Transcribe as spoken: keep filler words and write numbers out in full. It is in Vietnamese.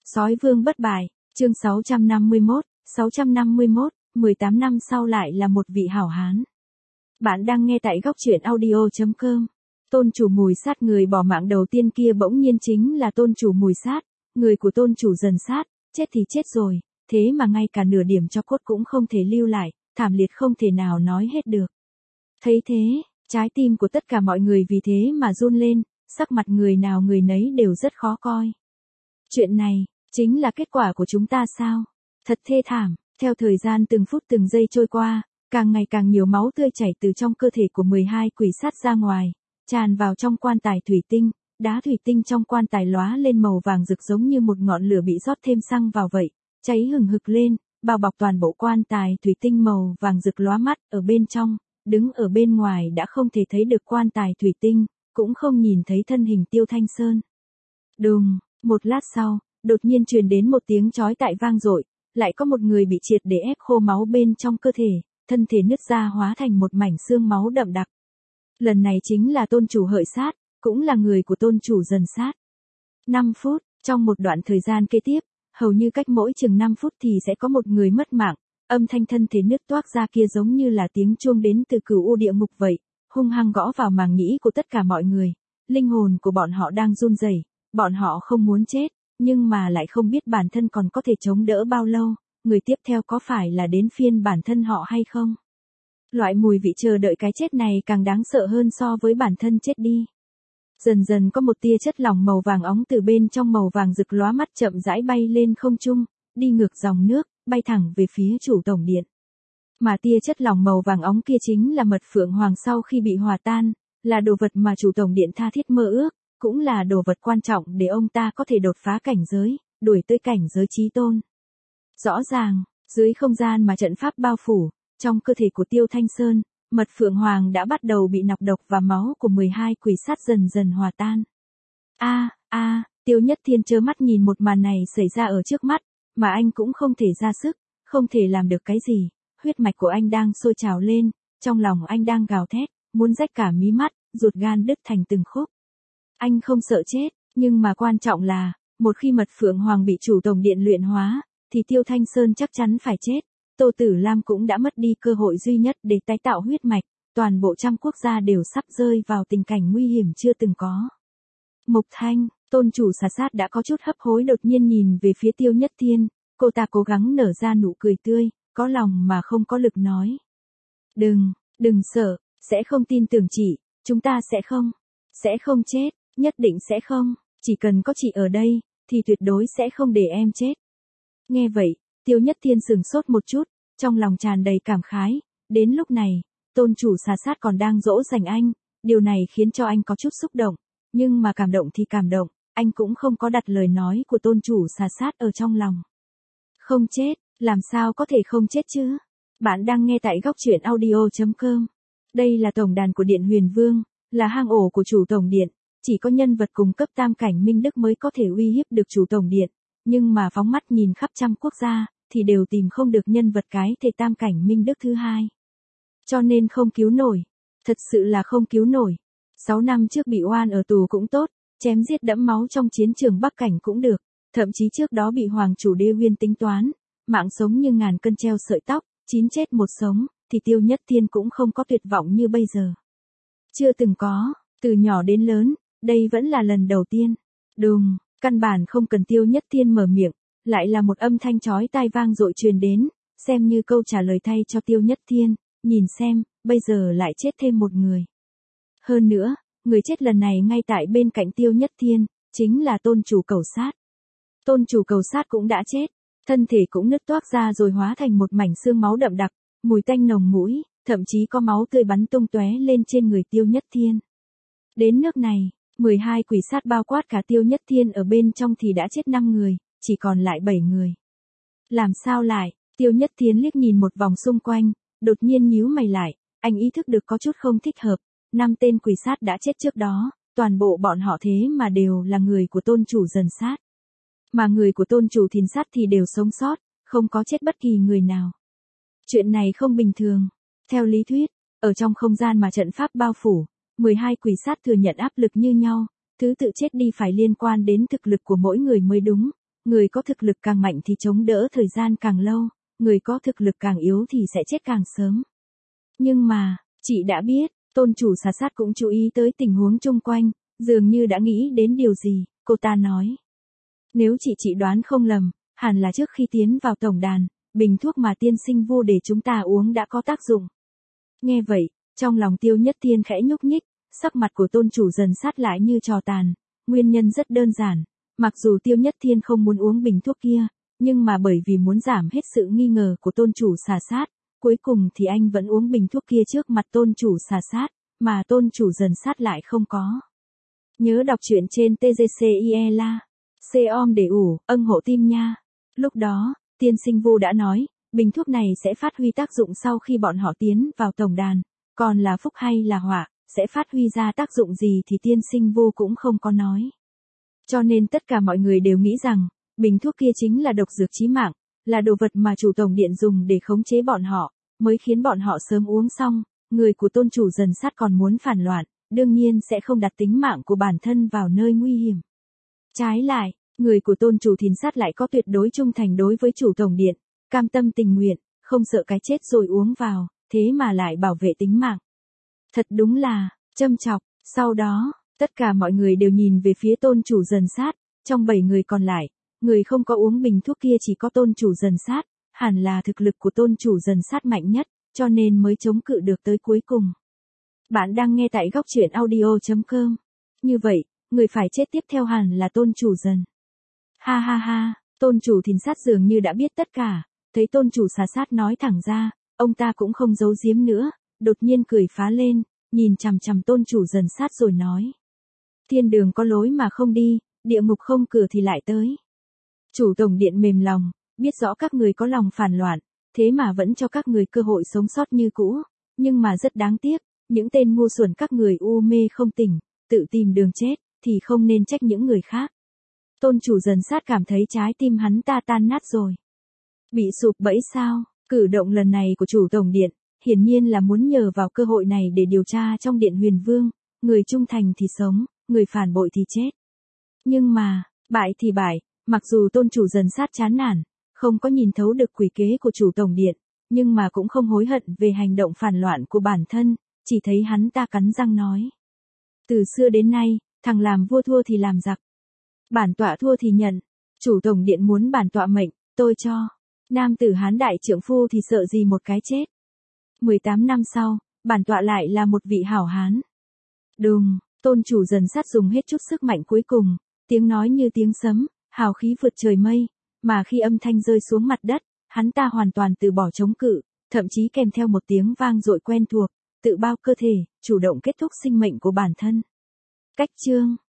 Sói vương bất bại, chương sáu trăm năm mươi mốt, sáu trăm năm mươi mốt, mười tám năm sau lại là một vị hảo hán. Bạn đang nghe tại góc truyện audio chấm com. Tôn chủ Mùi Sát, người bỏ mạng đầu tiên kia bỗng nhiên chính là tôn chủ Mùi Sát, người của tôn chủ Dần Sát, chết thì chết rồi, thế mà ngay cả nửa điểm cho cốt cũng không thể lưu lại, thảm liệt không thể nào nói hết được. Thấy thế, trái tim của tất cả mọi người vì thế mà run lên, sắc mặt người nào người nấy đều rất khó coi. Chuyện này, chính là kết quả của chúng ta sao? Thật thê thảm, theo thời gian từng phút từng giây trôi qua, càng ngày càng nhiều máu tươi chảy từ trong cơ thể của mười hai quỷ sát ra ngoài, tràn vào trong quan tài thủy tinh, đá thủy tinh trong quan tài lóa lên màu vàng rực giống như một ngọn lửa bị rót thêm xăng vào vậy, cháy hừng hực lên, bao bọc toàn bộ quan tài thủy tinh màu vàng rực lóa mắt ở bên trong, đứng ở bên ngoài đã không thể thấy được quan tài thủy tinh, cũng không nhìn thấy thân hình Tiêu Thanh Sơn. Đùng, một lát sau, đột nhiên truyền đến một tiếng chói tai vang dội, lại có một người bị triệt để ép khô máu bên trong cơ thể, thân thể nứt ra hóa thành một mảnh xương máu đậm đặc. Lần này chính là tôn chủ Hợi Sát, cũng là người của tôn chủ Dần Sát. năm phút, trong một đoạn thời gian kế tiếp, hầu như cách mỗi chừng năm phút thì sẽ có một người mất mạng, âm thanh thân thể nứt toác ra kia giống như là tiếng chuông đến từ cửu u địa ngục vậy, hung hăng gõ vào màng nhĩ của tất cả mọi người, linh hồn của bọn họ đang run rẩy, bọn họ không muốn chết, nhưng mà lại không biết bản thân còn có thể chống đỡ bao lâu, người tiếp theo có phải là đến phiên bản thân họ hay không? Loại mùi vị chờ đợi cái chết này càng đáng sợ hơn so với bản thân chết đi. Dần dần có một tia chất lỏng màu vàng óng từ bên trong màu vàng rực lóa mắt chậm rãi bay lên không trung, đi ngược dòng nước, bay thẳng về phía chủ tổng điện. Mà tia chất lỏng màu vàng óng kia chính là mật phượng hoàng sau khi bị hòa tan, là đồ vật mà chủ tổng điện tha thiết mơ ước, cũng là đồ vật quan trọng để ông ta có thể đột phá cảnh giới, đuổi tới cảnh giới chí tôn. Rõ ràng, dưới không gian mà trận pháp bao phủ, trong cơ thể của Tiêu Thanh Sơn, mật phượng hoàng đã bắt đầu bị nọc độc và máu của mười hai quỷ sát dần dần hòa tan. A, a, Tiêu Nhất Thiên trơ mắt nhìn một màn này xảy ra ở trước mắt, mà anh cũng không thể ra sức, không thể làm được cái gì, huyết mạch của anh đang sôi trào lên, trong lòng anh đang gào thét, muốn rách cả mí mắt, ruột gan đứt thành từng khúc. Anh không sợ chết, nhưng mà quan trọng là, một khi mật phượng hoàng bị chủ tổng điện luyện hóa, thì Tiêu Thanh Sơn chắc chắn phải chết. Tô Tử Lam cũng đã mất đi cơ hội duy nhất để tái tạo huyết mạch, toàn bộ trăm quốc gia đều sắp rơi vào tình cảnh nguy hiểm chưa từng có. Mục Thanh, tôn chủ Xà Sát đã có chút hấp hối đột nhiên nhìn về phía Tiêu Nhất Thiên, cô ta cố gắng nở ra nụ cười tươi, có lòng mà không có lực nói. Đừng, đừng sợ, sẽ không tin tưởng chị, chúng ta sẽ không, sẽ không chết, nhất định sẽ không, chỉ cần có chị ở đây, thì tuyệt đối sẽ không để em chết. Nghe vậy, Tiêu Nhất Thiên sửng sốt một chút, trong lòng tràn đầy cảm khái, đến lúc này, tôn chủ Xà Sát còn đang dỗ dành anh, điều này khiến cho anh có chút xúc động, nhưng mà cảm động thì cảm động, anh cũng không có đặt lời nói của tôn chủ Xà Sát ở trong lòng. Không chết, làm sao có thể không chết chứ? Bạn đang nghe tại góc truyện audio chấm com. Đây là tổng đàn của Điện Huyền Vương, là hang ổ của chủ tổng điện, chỉ có nhân vật cùng cấp tam cảnh minh đức mới có thể uy hiếp được chủ tổng điện, nhưng mà phóng mắt nhìn khắp trăm quốc gia, thì đều tìm không được nhân vật cái thể tam cảnh minh đức thứ hai. Cho nên không cứu nổi, thật sự là không cứu nổi. Sáu năm trước bị oan ở tù cũng tốt, chém giết đẫm máu trong chiến trường Bắc Cảnh cũng được, thậm chí trước đó bị hoàng chủ Đê Huyên tính toán, mạng sống như ngàn cân treo sợi tóc, chín chết một sống, thì Tiêu Nhất Thiên cũng không có tuyệt vọng như bây giờ. Chưa từng có, từ nhỏ đến lớn, đây vẫn là lần đầu tiên. Đùng, căn bản không cần Tiêu Nhất Thiên mở miệng, lại là một âm thanh chói tai vang dội truyền đến, xem như câu trả lời thay cho Tiêu Nhất Thiên, nhìn xem, bây giờ lại chết thêm một người. Hơn nữa, người chết lần này ngay tại bên cạnh Tiêu Nhất Thiên, chính là tôn chủ Cẩu Sát. Tôn chủ Cẩu Sát cũng đã chết, thân thể cũng nứt toác ra rồi hóa thành một mảnh xương máu đậm đặc, mùi tanh nồng mũi, thậm chí có máu tươi bắn tung tóe lên trên người Tiêu Nhất Thiên. Đến nước này, mười hai quỷ sát bao quát cả Tiêu Nhất Thiên ở bên trong thì đã chết năm người, chỉ còn lại bảy người. Làm sao lại? Tiêu Nhất Thiên liếc nhìn một vòng xung quanh, đột nhiên nhíu mày lại, anh ý thức được có chút không thích hợp, năm tên quỷ sát đã chết trước đó, toàn bộ bọn họ thế mà đều là người của tôn chủ Dần Sát. Mà người của tôn chủ Thìn Sát thì đều sống sót, không có chết bất kỳ người nào. Chuyện này không bình thường. Theo lý thuyết, ở trong không gian mà trận pháp bao phủ, mười hai quỷ sát thừa nhận áp lực như nhau, thứ tự chết đi phải liên quan đến thực lực của mỗi người mới đúng, người có thực lực càng mạnh thì chống đỡ thời gian càng lâu, người có thực lực càng yếu thì sẽ chết càng sớm. Nhưng mà, chị đã biết, tôn chủ xà sát cũng chú ý tới tình huống chung quanh, dường như đã nghĩ đến điều gì, cô ta nói. Nếu chị chị đoán không lầm, hẳn là trước khi tiến vào tổng đàn, bình thuốc mà tiên sinh vu để chúng ta uống đã có tác dụng. Nghe vậy, trong lòng Tiêu Nhất Thiên khẽ nhúc nhích, sắc mặt của tôn chủ dần sát lại như trò tàn, nguyên nhân rất đơn giản, mặc dù Tiêu Nhất Thiên không muốn uống bình thuốc kia, nhưng mà bởi vì muốn giảm hết sự nghi ngờ của tôn chủ xà sát, cuối cùng thì anh vẫn uống bình thuốc kia trước mặt tôn chủ xà sát, mà tôn chủ dần sát lại không có. Nhớ đọc truyện trên tê giê xê i e la, xe om để ủ, âng hộ tim nha. Lúc đó, tiên sinh Vu đã nói, bình thuốc này sẽ phát huy tác dụng sau khi bọn họ tiến vào tổng đàn, còn là phúc hay là họa, sẽ phát huy ra tác dụng gì thì tiên sinh Vu cũng không có nói. Cho nên tất cả mọi người đều nghĩ rằng, bình thuốc kia chính là độc dược chí mạng, là đồ vật mà chủ tổng điện dùng để khống chế bọn họ, mới khiến bọn họ sớm uống xong, người của tôn chủ dần sát còn muốn phản loạn, đương nhiên sẽ không đặt tính mạng của bản thân vào nơi nguy hiểm. Trái lại, người của tôn chủ thìn sát lại có tuyệt đối trung thành đối với chủ tổng điện, cam tâm tình nguyện, không sợ cái chết rồi uống vào, thế mà lại bảo vệ tính mạng. Thật đúng là, châm chọc, sau đó, tất cả mọi người đều nhìn về phía tôn chủ dần sát, trong bảy người còn lại, người không có uống bình thuốc kia chỉ có tôn chủ dần sát, hẳn là thực lực của tôn chủ dần sát mạnh nhất, cho nên mới chống cự được tới cuối cùng. Bạn đang nghe tại góc truyện audio chấm com. Như vậy, người phải chết tiếp theo hẳn là tôn chủ dần. Ha ha ha, tôn chủ thìn sát dường như đã biết tất cả, thấy tôn chủ xà sát nói thẳng ra, ông ta cũng không giấu giếm nữa, đột nhiên cười phá lên, nhìn chằm chằm tôn chủ dần sát rồi nói. Thiên đường có lối mà không đi, địa ngục không cửa thì lại tới. Chủ tổng điện mềm lòng, biết rõ các người có lòng phản loạn, thế mà vẫn cho các người cơ hội sống sót như cũ, nhưng mà rất đáng tiếc, những tên ngu xuẩn các người u mê không tỉnh, tự tìm đường chết, thì không nên trách những người khác. Tôn chủ dần sát cảm thấy trái tim hắn ta tan nát rồi. Bị sụp bẫy sao? Cử động lần này của chủ tổng điện, hiển nhiên là muốn nhờ vào cơ hội này để điều tra trong điện Huyền Vương, người trung thành thì sống, người phản bội thì chết. Nhưng mà, bại thì bại, mặc dù tôn chủ dần sát chán nản, không có nhìn thấu được quỷ kế của chủ tổng điện, nhưng mà cũng không hối hận về hành động phản loạn của bản thân, chỉ thấy hắn ta cắn răng nói. Từ xưa đến nay, thằng làm vua thua thì làm giặc. Bản tọa thua thì nhận, chủ tổng điện muốn bản tọa mệnh, tôi cho. Nam tử hán đại trượng phu thì sợ gì một cái chết. mười tám năm sau, bản tọa lại là một vị hảo hán. Đùng, tôn chủ dần sát dùng hết chút sức mạnh cuối cùng, tiếng nói như tiếng sấm, hào khí vượt trời mây, mà khi âm thanh rơi xuống mặt đất, hắn ta hoàn toàn từ bỏ chống cự, thậm chí kèm theo một tiếng vang dội quen thuộc, tự bao cơ thể, chủ động kết thúc sinh mệnh của bản thân. Cách chương